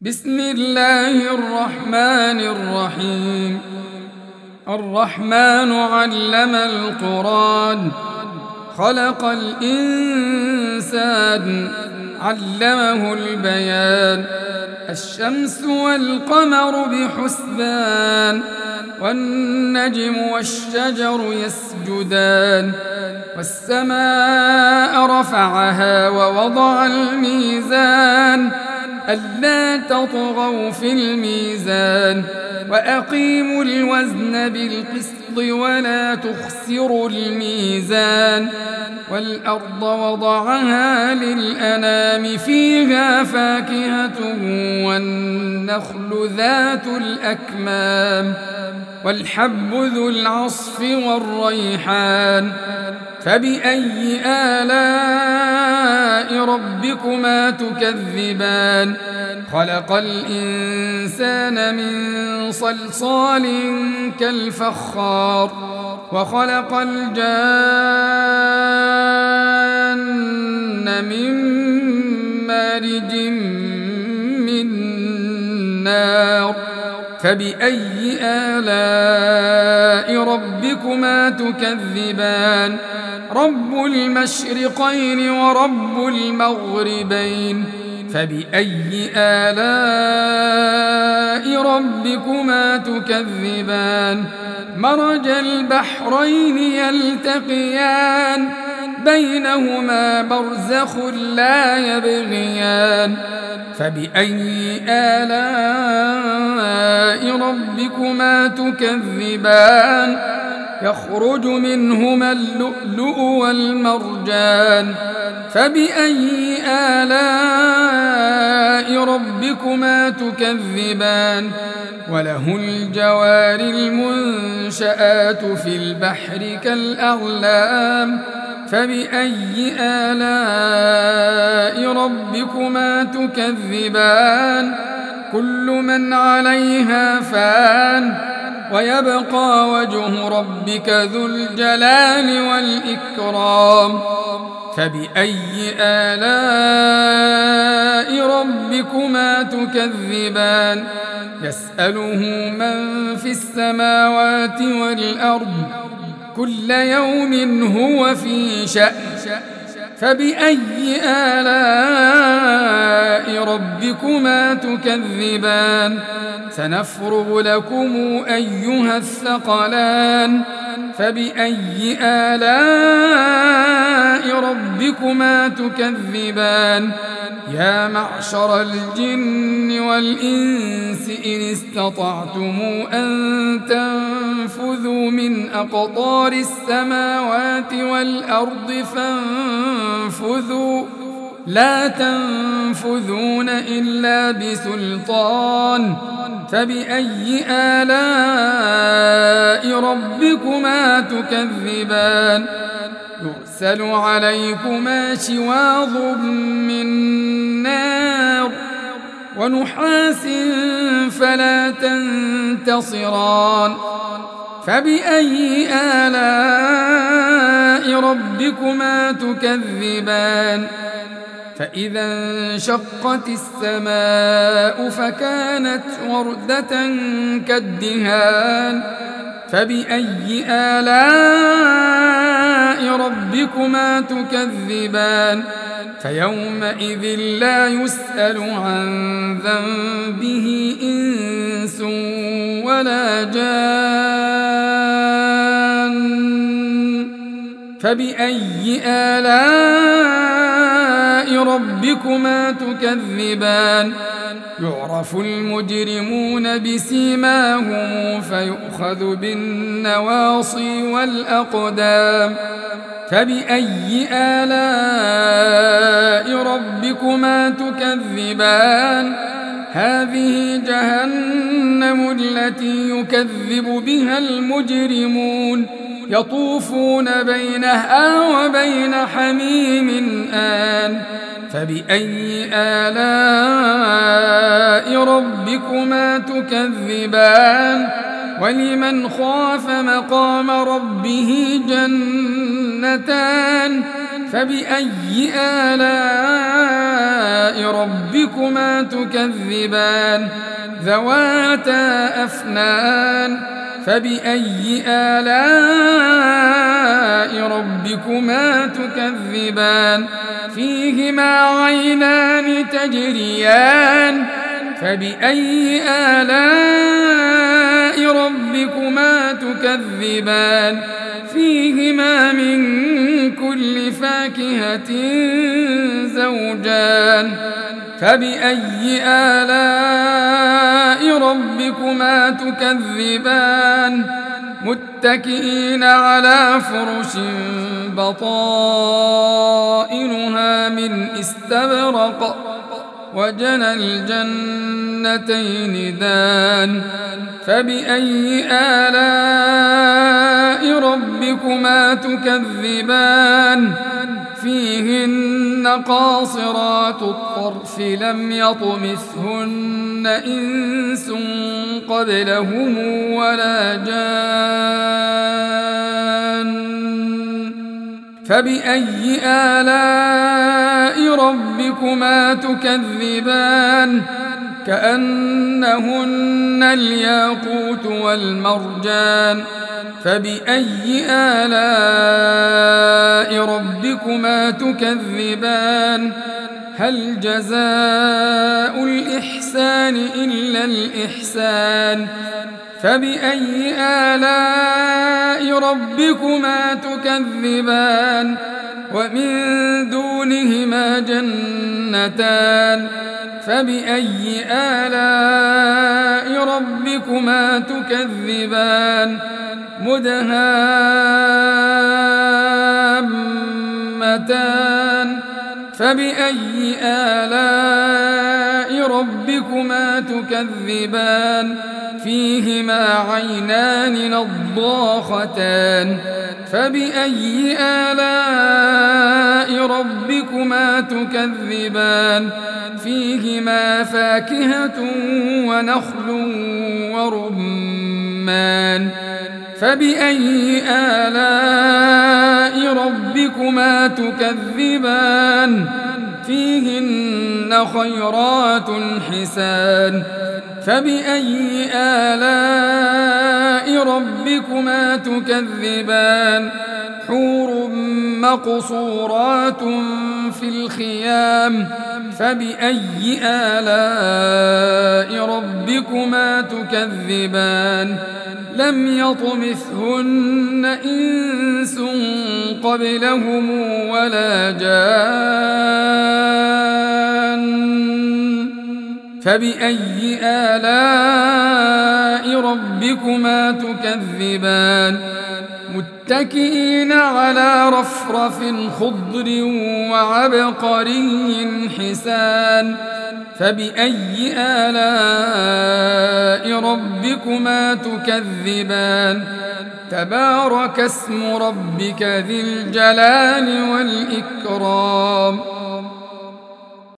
بسم الله الرحمن الرحيم. الرحمن علم القرآن، خلق الإنسان، علمه البيان. الشمس والقمر بحسبان، والنجم والشجر يسجدان. والسماء رفعها ووضع الميزان، ألا تطغوا في الميزان، وأقيموا الوزن بالقسط ولا تخسروا الميزان. والأرض وضعها للأنام، فيها فاكهة والنخل ذات الأكمام، والحب ذو العصف والريحان. فبأي آلاء ربكما تكذبان؟ خلق الإنسان من صلصال كالفخار، وخلق الجان من مارج من نار. فبأي آلاء ربكما تكذبان؟ رب المشرقين ورب المغربين. فبأي آلاء ربكما تكذبان؟ مرج البحرين يلتقيان، بينهما برزخ لا يبغيان. فبأي آلاء ربكما تكذبان؟ يخرج منهما اللؤلؤ والمرجان. فبأي آلاء ربكما تكذبان؟ وله الجوار المنشآت في البحر كالأعلام. فبأي آلاء ربكما تكذبان؟ كل من عليها فان، ويبقى وجه ربك ذو الجلال والإكرام. فبأي آلاء ربكما تكذبان؟ يسأله من في السماوات والأرض، كل يوم هو في شأن. فبأي آلاء ربكما تكذبان؟ سنفرغ لكم أيها الثقلان. فبأي آلاء ربكما تكذبان؟ يا معشر الجن والإنس إن استطعتم أن تنفذوا من أقطار السماوات والأرض فانفذوا، لا تنفذون إلا بسلطان. فبأي آلاء ربكما تكذبان؟ يرسل عليكما شواظ من نار، ونحاس فلا تنتصران. فبأي آلاء ربكما تكذبان؟ فإذا انشقت السماء فكانت وردة كالدهان. فبأي آلاء ربكما تكذبان؟ فيومئذ لا يسأل عن ذنبه إنس ولا جان. فبأي آلاء ربكما تكذبان؟ يعرف المجرمون بسيماهم، فيؤخذ بالنواصي والأقدام. فبأي آلاء ربكما تكذبان؟ هذه جهنم التي يكذب بها المجرمون، يطوفون بينها وبين حميم آن. فبأي آلاء ربكما تكذبان؟ ولمن خاف مقام ربه جنتان. فبأي آلاء ربكما تكذبان ذواتا أفنان فبأي آلاء ربكما تكذبان فيهما عينان تجريان فبأي آلاء ربكما تكذبان فيهما من كل فاكهة زوجان فبأي آلاء ربكما تكذبان متكئين على فرش بطائنها من استبرق وجنى الجنتين دان فبأي آلاء ربكما تكذبان فيهن قاصرات الطرف لم يطمثهن إنس قبلهم ولا جان فبأي آلاء ربكما تكذبان كأنهن الياقوت والمرجان فبأي آلاء ربكما تكذبان هل جزاء الإحسان إلا الإحسان فبأي آلاء ربكما تكذبان ومن دونهما جنتان فبأي آلاء ربكما تكذبان مدهامتان فبأي آلاء ربكما تكذبان فيهما عينان نضاختان فبأي آلاء ربكما تكذبان فيهما فاكهة ونخل ورمان فبأي آلاء ربكما تكذبان فيهن خيرات حسان فبأي آلاء ربكما تكذبان حور مقصورات في الخيام فبأي آلاء ربكما تكذبان لم يطمثهن إنس قبلهم ولا جان فبأي آلاء ربكما تكذبان متكئين على رفرف خضر وعبقري حسان فبأي آلاء ربكما تكذبان تبارك اسم ربك ذي الجلال والإكرام